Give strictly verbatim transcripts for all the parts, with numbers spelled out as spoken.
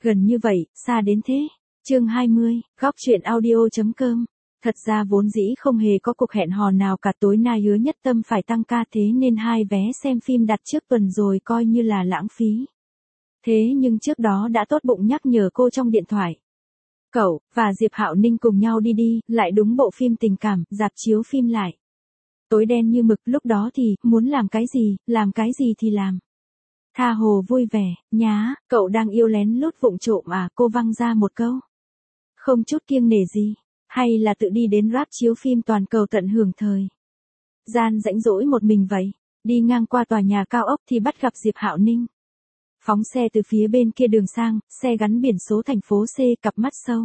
Gần như vậy, xa đến thế. Chương hai mươi, góc truyện audio chấm com. Thật ra vốn dĩ không hề có cuộc hẹn hò nào cả, tối nay Hứa Nhất Tâm phải tăng ca thế nên hai vé xem phim đặt trước tuần rồi coi như là lãng phí. Thế nhưng trước đó đã tốt bụng nhắc nhở cô trong điện thoại. Cậu và Diệp Hạo Ninh cùng nhau đi đi, lại đúng bộ phim tình cảm, rạp chiếu phim lại. Tối đen như mực, lúc đó thì, muốn làm cái gì, làm cái gì thì làm. Tha hồ vui vẻ, nhá, cậu đang yêu lén lút vụng trộm à, cô văng ra một câu. Không chút kiêng nể gì, hay là tự đi đến rạp chiếu phim toàn cầu tận hưởng thời gian rãnh rỗi một mình vậy. Đi ngang qua tòa nhà cao ốc thì bắt gặp Diệp Hạo Ninh. Phóng xe từ phía bên kia đường sang, xe gắn biển số thành phố C, cặp mắt sâu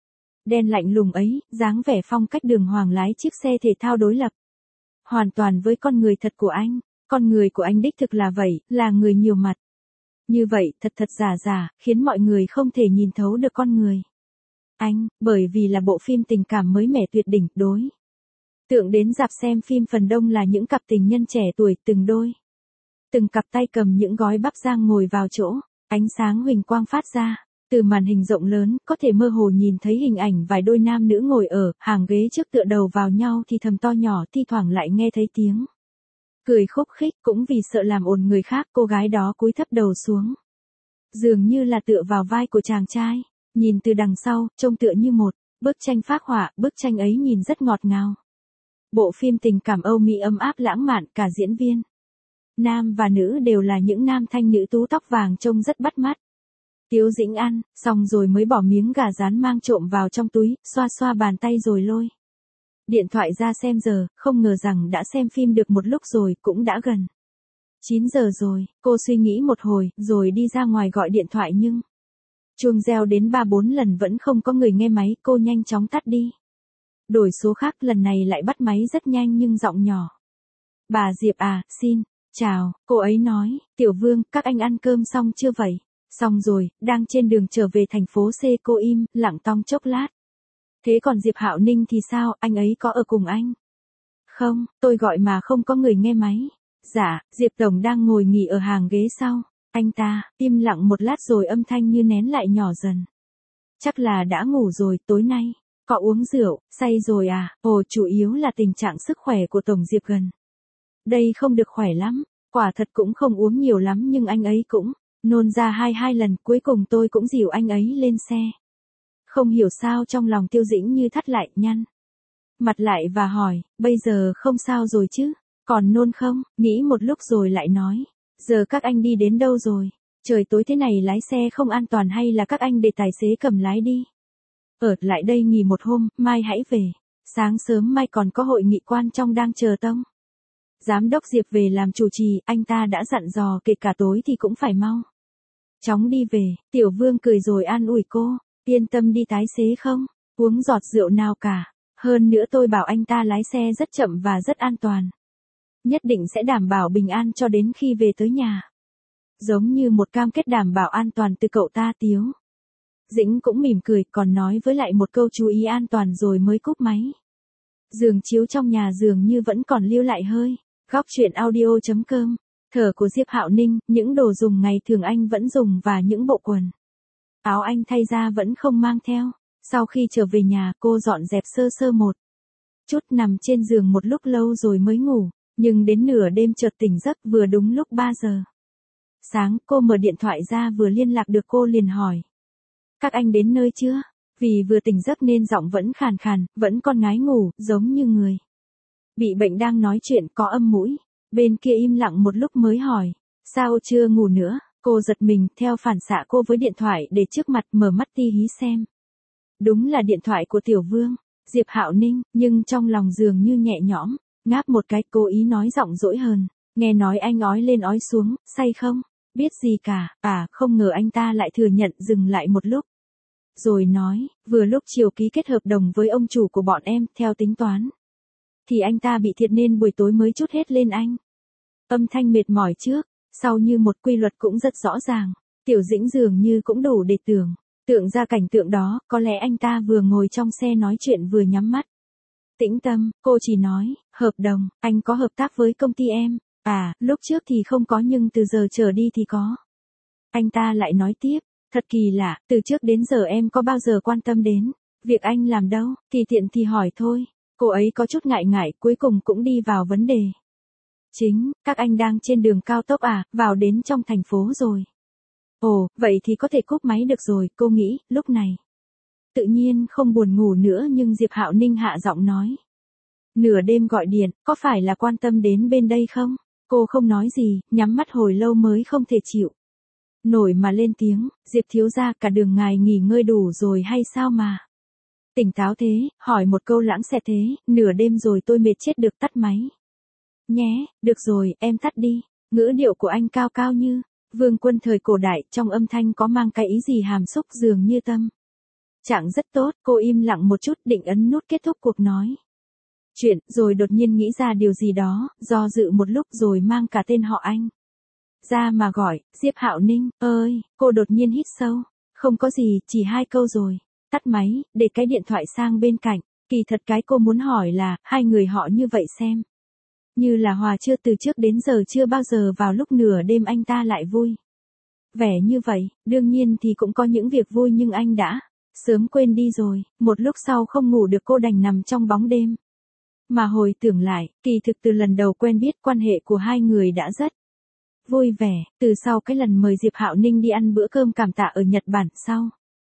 đen lạnh lùng ấy, dáng vẻ phong cách đường hoàng lái chiếc xe thể thao đối lập hoàn toàn với con người thật của anh. Con người của anh đích thực là vậy, là người nhiều mặt. Như vậy, thật thật giả giả, khiến mọi người không thể nhìn thấu được con người anh, bởi vì là bộ phim tình cảm mới mẻ tuyệt đỉnh, đối tượng đến rạp xem phim phần đông là những cặp tình nhân trẻ tuổi, từng đôi, từng cặp tay cầm những gói bắp rang ngồi vào chỗ, ánh sáng huỳnh quang phát ra từ màn hình rộng lớn, có thể mơ hồ nhìn thấy hình ảnh vài đôi nam nữ ngồi ở hàng ghế trước tựa đầu vào nhau thì thầm to nhỏ, thi thoảng lại nghe thấy tiếng cười khúc khích. Cũng vì sợ làm ồn người khác, cô gái đó cúi thấp đầu xuống, dường như là tựa vào vai của chàng trai. Nhìn từ đằng sau, trông tựa như một bức tranh phác họa, bức tranh ấy nhìn rất ngọt ngào. Bộ phim tình cảm Âu Mỹ ấm áp lãng mạn, cả diễn viên nam và nữ đều là những nam thanh nữ tú tóc vàng trông rất bắt mắt. Tiếu Dĩnh ăn xong rồi mới bỏ miếng gà rán mang trộm vào trong túi, xoa xoa bàn tay rồi lôi điện thoại ra xem giờ, không ngờ rằng đã xem phim được một lúc rồi, cũng đã gần chín giờ rồi. Cô suy nghĩ một hồi, rồi đi ra ngoài gọi điện thoại nhưng chuông reo đến ba bốn lần vẫn không có người nghe máy, cô nhanh chóng tắt đi. Đổi số khác, lần này lại bắt máy rất nhanh nhưng giọng nhỏ. Bà Diệp à, xin chào, cô ấy nói, Tiểu Vương, các anh ăn cơm xong chưa vậy? Xong rồi, đang trên đường trở về thành phố C. Cô im lặng tong chốc lát. Thế còn Diệp Hạo Ninh thì sao, anh ấy có ở cùng anh? Không, tôi gọi mà không có người nghe máy. Dạ, Diệp Tổng đang ngồi nghỉ ở hàng ghế sau. Anh ta im lặng một lát rồi âm thanh như nén lại nhỏ dần. Chắc là đã ngủ rồi, tối nay có uống rượu, say rồi à? Ồ, chủ yếu là tình trạng sức khỏe của Tổng Diệp gần đây không được khỏe lắm. Quả thật cũng không uống nhiều lắm nhưng anh ấy cũng nôn ra hai hai lần, cuối cùng tôi cũng dìu anh ấy lên xe. Không hiểu sao trong lòng Tiêu Dĩnh như thắt lại, nhăn mặt lại và hỏi, bây giờ không sao rồi chứ? Còn nôn không? Nghĩ một lúc rồi lại nói, giờ các anh đi đến đâu rồi? Trời tối thế này lái xe không an toàn, hay là các anh để tài xế cầm lái đi? Ở lại đây nghỉ một hôm, mai hãy về. Sáng sớm mai còn có hội nghị quan trọng đang chờ Tông Giám đốc Diệp về làm chủ trì, anh ta đã dặn dò kể cả tối thì cũng phải mau chóng đi về. Tiểu Vương cười rồi an ủi cô, yên tâm đi, tài xế không uống giọt rượu nào cả. Hơn nữa tôi bảo anh ta lái xe rất chậm và rất an toàn. Nhất định sẽ đảm bảo bình an cho đến khi về tới nhà. Giống như một cam kết đảm bảo an toàn từ cậu ta. Tiếu Dĩnh cũng mỉm cười, còn nói với lại một câu chú ý an toàn rồi mới cúp máy. Giường chiếu trong nhà dường như vẫn còn lưu lại hơi. Góc truyện audio chấm com. Thở của Diệp Hạo Ninh, những đồ dùng ngày thường anh vẫn dùng và những bộ quần áo anh thay ra vẫn không mang theo. Sau khi trở về nhà, cô dọn dẹp sơ sơ một chút, nằm trên giường một lúc lâu rồi mới ngủ. Nhưng đến nửa đêm chợt tỉnh giấc, vừa đúng lúc ba giờ sáng. Cô mở điện thoại ra, vừa liên lạc được cô liền hỏi, các anh đến nơi chưa? Vì vừa tỉnh giấc nên giọng vẫn khàn khàn, vẫn còn ngái ngủ, giống như người bị bệnh đang nói chuyện có âm mũi. Bên kia im lặng một lúc mới hỏi, sao chưa ngủ nữa? Cô giật mình, theo phản xạ cô với điện thoại để trước mặt, mở mắt ti hí xem. Đúng là điện thoại của Tiểu Vương, Diệp Hạo Ninh, nhưng trong lòng dường như nhẹ nhõm, ngáp một cái, cố ý nói giọng dỗi hờn, nghe nói anh ói lên ói xuống, say không? Biết gì cả. À, không ngờ anh ta lại thừa nhận, dừng lại một lúc rồi nói, vừa lúc chiều ký kết hợp đồng với ông chủ của bọn em, theo tính toán thì anh ta bị thiệt nên buổi tối mới trút hết lên anh. Âm thanh mệt mỏi trước sau như một quy luật cũng rất rõ ràng. Tiểu Dĩnh dường như cũng đủ để tưởng tượng ra cảnh tượng đó. Có lẽ anh ta vừa ngồi trong xe nói chuyện vừa nhắm mắt tĩnh tâm. Cô chỉ nói, hợp đồng, anh có hợp tác với công ty em. À, lúc trước thì không có nhưng từ giờ trở đi thì có. Anh ta lại nói tiếp, Thật kỳ lạ, từ trước đến giờ em có bao giờ quan tâm đến việc anh làm đâu, thì tiện thì hỏi thôi. Cô ấy có chút ngại ngại, cuối cùng cũng đi vào vấn đề. Chính, các anh đang trên đường cao tốc à, vào đến trong thành phố rồi. Ồ, vậy thì có thể cúp máy được rồi, cô nghĩ, lúc này. Tự nhiên không buồn ngủ nữa nhưng Diệp Hạo Ninh hạ giọng nói. Nửa đêm gọi điện, có phải là quan tâm đến bên đây không? Cô không nói gì, nhắm mắt hồi lâu mới không thể chịu nổi mà lên tiếng, Diệp thiếu gia, cả đường ngài nghỉ ngơi đủ rồi hay sao mà? Tỉnh táo thế, hỏi một câu lãng xẹt thế, nửa đêm rồi tôi mệt chết được, tắt máy. Nhé, được rồi, em tắt đi. Ngữ điệu của anh cao cao như vương quân thời cổ đại, trong âm thanh có mang cái ý gì hàm xúc dường như tâm trạng rất tốt. Cô im lặng một chút, định ấn nút kết thúc cuộc nói chuyện, rồi đột nhiên nghĩ ra điều gì đó, do dự một lúc rồi mang cả tên họ anh ra mà gọi, Diệp Hạo Ninh, ơi, cô đột nhiên hít sâu, không có gì, chỉ hai câu rồi, tắt máy, để cái điện thoại sang bên cạnh, kỳ thật cái cô muốn hỏi là, hai người họ như vậy xem. Như là hòa chưa, từ trước đến giờ chưa bao giờ vào lúc nửa đêm anh ta lại vui. Vẻ như vậy, đương nhiên thì cũng có những việc vui nhưng anh đã sớm quên đi rồi, một lúc sau không ngủ được cô đành nằm trong bóng đêm. Mà hồi tưởng lại, kỳ thực từ lần đầu quen biết quan hệ của hai người đã rất vui vẻ, từ sau cái lần mời Diệp Hạo Ninh đi ăn bữa cơm cảm tạ ở Nhật Bản sau.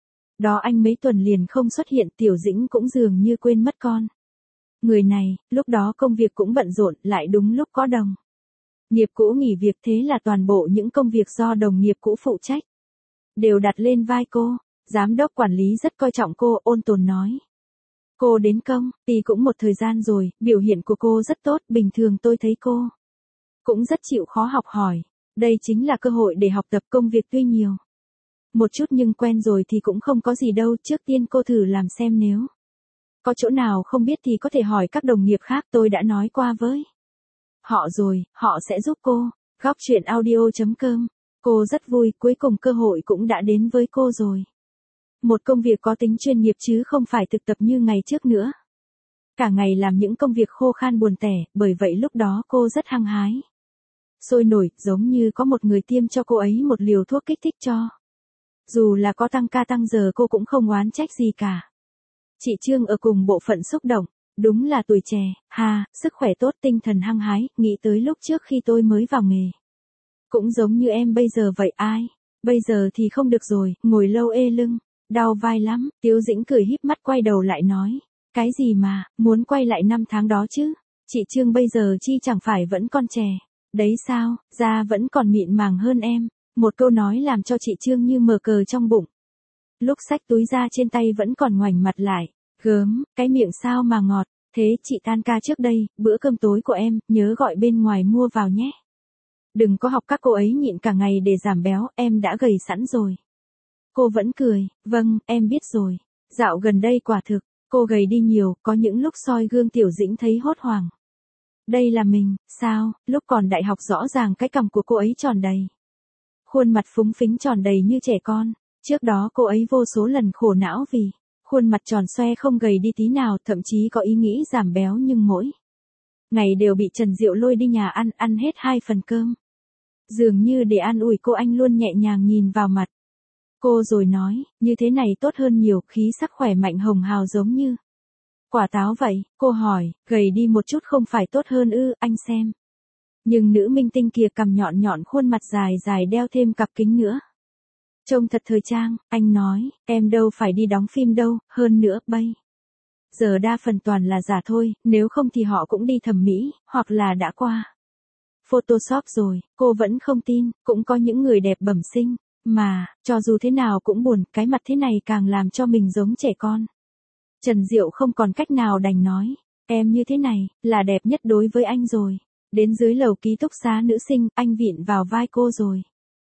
Đó anh mấy tuần liền không xuất hiện, Tiểu Dĩnh cũng dường như quên mất con. Người này, lúc đó công việc cũng bận rộn, lại đúng lúc có đồng nghiệp cũ nghỉ việc, thế là toàn bộ những công việc do đồng nghiệp cũ phụ trách đều đặt lên vai cô. Giám đốc quản lý rất coi trọng cô, ôn tồn nói. Cô đến công ty cũng một thời gian rồi, biểu hiện của cô rất tốt, bình thường tôi thấy cô cũng rất chịu khó học hỏi. Đây chính là cơ hội để học tập, công việc tuy nhiều một chút nhưng quen rồi thì cũng không có gì đâu, trước tiên cô thử làm xem, nếu có chỗ nào không biết thì có thể hỏi các đồng nghiệp khác, tôi đã nói qua với họ rồi, họ sẽ giúp cô. Góc chuyện audio chấm com. Cô rất vui, cuối cùng cơ hội cũng đã đến với cô rồi. Một công việc có tính chuyên nghiệp chứ không phải thực tập như ngày trước nữa. Cả ngày làm những công việc khô khan buồn tẻ, bởi vậy lúc đó cô rất hăng hái. Sôi nổi, giống như có một người tiêm cho cô ấy một liều thuốc kích thích cho. Dù là có tăng ca tăng giờ cô cũng không oán trách gì cả. Chị Trương ở cùng bộ phận xúc động. Đúng là tuổi trẻ, ha, sức khỏe tốt, tinh thần hăng hái, nghĩ tới lúc trước khi tôi mới vào nghề. Cũng giống như em bây giờ vậy, ai? Bây giờ thì không được rồi, ngồi lâu ê lưng, đau vai lắm. Tiếu Dĩnh cười híp mắt quay đầu lại nói. Cái gì mà, muốn quay lại năm tháng đó chứ? Chị Trương bây giờ chi chẳng phải vẫn còn trẻ. Đấy sao, da vẫn còn mịn màng hơn em. Một câu nói làm cho chị Trương như mở cờ trong bụng. Lúc xách túi ra trên tay vẫn còn ngoảnh mặt lại. Gớm, cái miệng sao mà ngọt. Thế chị tan ca trước đây, bữa cơm tối của em, nhớ gọi bên ngoài mua vào nhé. Đừng có học các cô ấy nhịn cả ngày để giảm béo, em đã gầy sẵn rồi. Cô vẫn cười, vâng, em biết rồi. Dạo gần đây quả thực, cô gầy đi nhiều, có những lúc soi gương Tiểu Dĩnh thấy hốt hoảng. Đây là mình, sao, lúc còn đại học rõ ràng cái cằm của cô ấy tròn đầy. Khuôn mặt phúng phính tròn đầy như trẻ con, trước đó cô ấy vô số lần khổ não vì khuôn mặt tròn xoe không gầy đi tí nào, thậm chí có ý nghĩ giảm béo nhưng mỗi ngày đều bị Trần Diệu lôi đi nhà ăn, ăn hết hai phần cơm. Dường như để an ủi cô, anh luôn nhẹ nhàng nhìn vào mặt cô rồi nói, như thế này tốt hơn nhiều, khí sắc khỏe mạnh hồng hào giống như quả táo vậy. Cô hỏi, gầy đi một chút không phải tốt hơn ư, anh xem. Nhưng nữ minh tinh kia cằm nhọn nhọn, khuôn mặt dài dài, đeo thêm cặp kính nữa. Trông thật thời trang, anh nói, em đâu phải đi đóng phim đâu, hơn nữa, bây giờ đa phần toàn là giả thôi, nếu không thì họ cũng đi thẩm mỹ, hoặc là đã qua Photoshop rồi. Cô vẫn không tin, cũng có những người đẹp bẩm sinh, mà, cho dù thế nào cũng buồn, cái mặt thế này càng làm cho mình giống trẻ con. Trần Diệu không còn cách nào đành nói, em như thế này, là đẹp nhất đối với anh rồi. Đến dưới lầu ký túc xá nữ sinh, anh vịn vào vai cô rồi.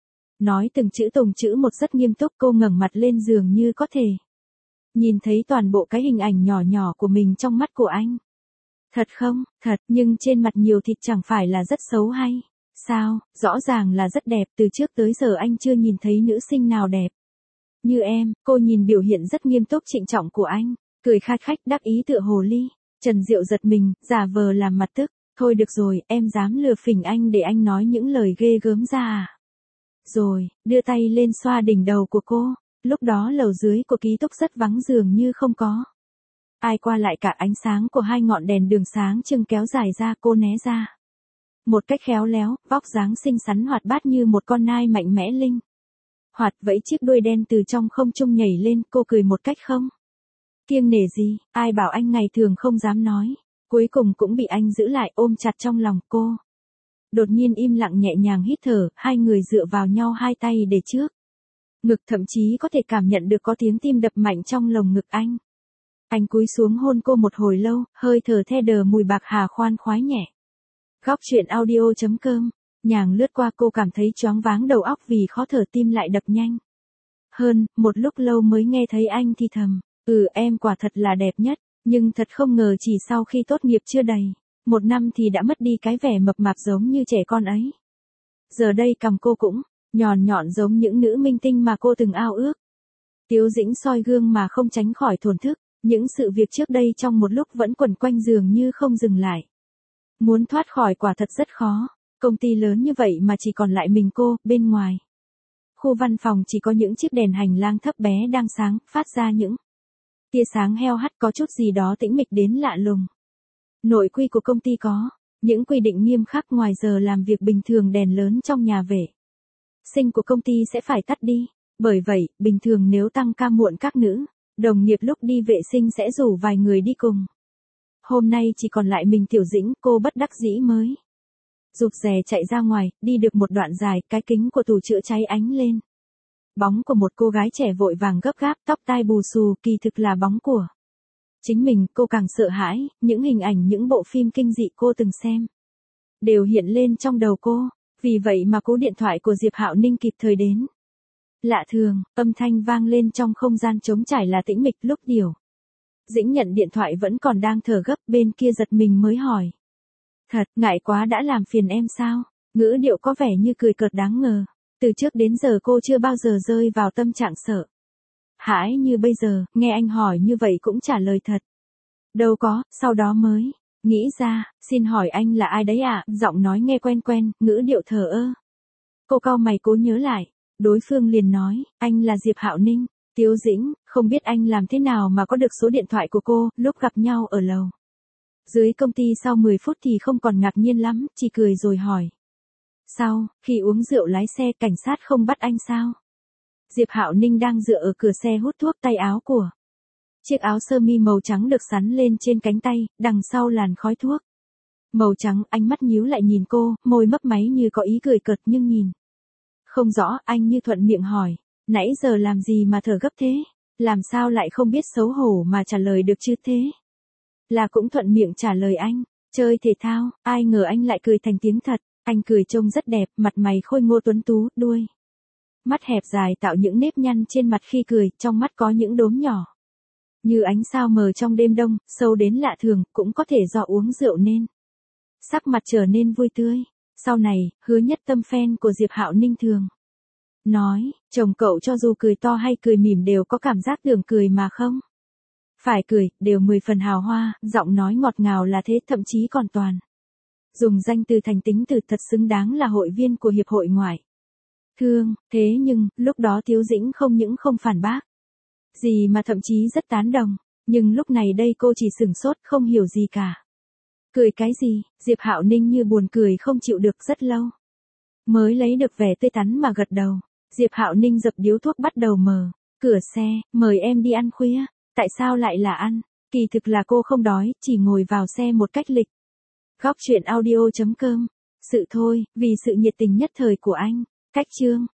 Nói từng chữ từng chữ một rất nghiêm túc, cô ngẩng mặt lên dường như có thể nhìn thấy toàn bộ cái hình ảnh nhỏ nhỏ của mình trong mắt của anh. Thật không, thật, nhưng trên mặt nhiều thịt chẳng phải là rất xấu hay sao, rõ ràng là rất đẹp, từ trước tới giờ anh chưa nhìn thấy nữ sinh nào đẹp như em. Cô nhìn biểu hiện rất nghiêm túc trịnh trọng của anh, cười khanh khách đắc ý tựa hồ ly. Trần Diệu giật mình, giả vờ làm mặt tức, thôi được rồi, em dám lừa phỉnh anh để anh nói những lời ghê gớm ra à? Rồi, đưa tay lên xoa đỉnh đầu của cô. Lúc đó lầu dưới của ký túc rất vắng dường như không có ai qua lại cả, ánh sáng của hai ngọn đèn đường sáng trưng kéo dài ra, cô né ra. Một cách khéo léo, vóc dáng xinh xắn hoạt bát như một con nai mạnh mẽ linh hoạt vẫy chiếc đuôi đen từ trong không trung nhảy lên, cô cười một cách không kiêng nể gì, ai bảo anh ngày thường không dám nói. Cuối cùng cũng bị anh giữ lại ôm chặt trong lòng cô. Đột nhiên im lặng nhẹ nhàng hít thở, hai người dựa vào nhau hai tay để trước ngực, thậm chí có thể cảm nhận được có tiếng tim đập mạnh trong lồng ngực anh. Anh cúi xuống hôn cô một hồi lâu, hơi thở the đờ mùi bạc hà khoan khoái nhẹ. Góc truyện audio chấm com, nhàng lướt qua, cô cảm thấy choáng váng đầu óc vì khó thở, tim lại đập nhanh hơn, một lúc lâu mới nghe thấy anh thì thầm, ừ em quả thật là đẹp nhất, nhưng thật không ngờ chỉ sau khi tốt nghiệp chưa đầy một năm thì đã mất đi cái vẻ mập mạp giống như trẻ con ấy. Giờ đây cằm cô cũng nhòn nhọn giống những nữ minh tinh mà cô từng ao ước. Tiếu Dĩnh soi gương mà không tránh khỏi thổn thức, những sự việc trước đây trong một lúc vẫn quẩn quanh dường như không dừng lại. Muốn thoát khỏi quả thật rất khó, công ty lớn như vậy mà chỉ còn lại mình cô, bên ngoài khu văn phòng chỉ có những chiếc đèn hành lang thấp bé đang sáng, phát ra những tia sáng heo hắt, có chút gì đó tĩnh mịch đến lạ lùng. Nội quy của công ty có những quy định nghiêm khắc, ngoài giờ làm việc bình thường đèn lớn trong nhà vệ sinh của công ty sẽ phải tắt đi. Bởi vậy, bình thường nếu tăng ca muộn, các nữ đồng nghiệp lúc đi vệ sinh sẽ rủ vài người đi cùng. Hôm nay chỉ còn lại mình Tiểu Dĩnh, cô bất đắc dĩ mới rụt rè chạy ra ngoài, đi được một đoạn dài, cái kính của tủ chữa cháy ánh lên bóng của một cô gái trẻ vội vàng gấp gáp, tóc tai bù xù, kỳ thực là bóng của chính mình. Cô càng sợ hãi, những hình ảnh những bộ phim kinh dị cô từng xem đều hiện lên trong đầu cô. Vì vậy mà cú điện thoại của Diệp Hạo Ninh kịp thời đến. Lạ thường, âm thanh vang lên trong không gian trống trải là tĩnh mịch. Lúc Tiểu Dĩnh nhận điện thoại vẫn còn đang thở gấp, bên kia giật mình mới hỏi. Thật, ngại quá, đã làm phiền em sao? Ngữ điệu có vẻ như cười cợt đáng ngờ. Từ trước đến giờ cô chưa bao giờ rơi vào tâm trạng sợ hãi như bây giờ, nghe anh hỏi như vậy cũng trả lời thật. Đâu có, sau đó mới nghĩ ra, xin hỏi anh là ai đấy ạ? À? Giọng nói nghe quen quen, ngữ điệu thờ ơ. Cô cau mày cố nhớ lại, đối phương liền nói, anh là Diệp Hạo Ninh. Tiếu Dĩnh, không biết anh làm thế nào mà có được số điện thoại của cô. Lúc gặp nhau ở lầu dưới công ty sau mười phút thì không còn ngạc nhiên lắm, chỉ cười rồi hỏi. Sau, khi uống rượu lái xe, cảnh sát không bắt anh sao? Diệp Hạo Ninh đang dựa ở cửa xe hút thuốc, tay áo của chiếc áo sơ mi màu trắng được xắn lên trên cánh tay, đằng sau làn khói thuốc màu trắng. Ánh mắt nhíu lại nhìn cô, môi mấp máy như có ý cười cợt nhưng nhìn không rõ. Anh như thuận miệng hỏi, nãy giờ làm gì mà thở gấp thế? Làm sao lại không biết xấu hổ mà trả lời được chứ? Thế là cũng thuận miệng trả lời anh, chơi thể thao. Ai ngờ anh lại cười thành tiếng thật. Anh cười trông rất đẹp, mặt mày khôi ngô tuấn tú, đuôi mắt hẹp dài tạo những nếp nhăn trên mặt khi cười, trong mắt có những đốm nhỏ như ánh sao mờ trong đêm đông, sâu đến lạ thường. Cũng có thể do uống rượu nên sắc mặt trở nên vui tươi. Sau này, Hứa Nhất Tâm fan của Diệp Hạo Ninh thường nói, chồng cậu cho dù cười to hay cười mỉm đều có cảm giác tưởng cười mà không phải cười, đều mười phần hào hoa, giọng nói ngọt ngào là thế, thậm chí còn toàn dùng danh từ thành tính từ, thật xứng đáng là hội viên của hiệp hội ngoại thương. Thế nhưng, lúc đó Tiếu Dĩnh không những không phản bác gì mà thậm chí rất tán đồng. Nhưng lúc này đây cô chỉ sửng sốt, không hiểu gì cả. Cười cái gì? Diệp Hạo Ninh như buồn cười không chịu được, rất lâu mới lấy được vẻ tươi tắn mà gật đầu. Diệp Hạo Ninh dập điếu thuốc, bắt đầu mở cửa xe, mời em đi ăn khuya. Tại sao lại là ăn? Kỳ thực là cô không đói, chỉ ngồi vào xe một cách lịch. Góc truyện audio chấm com. Sự thôi, vì sự nhiệt tình nhất thời của anh. Cách chương.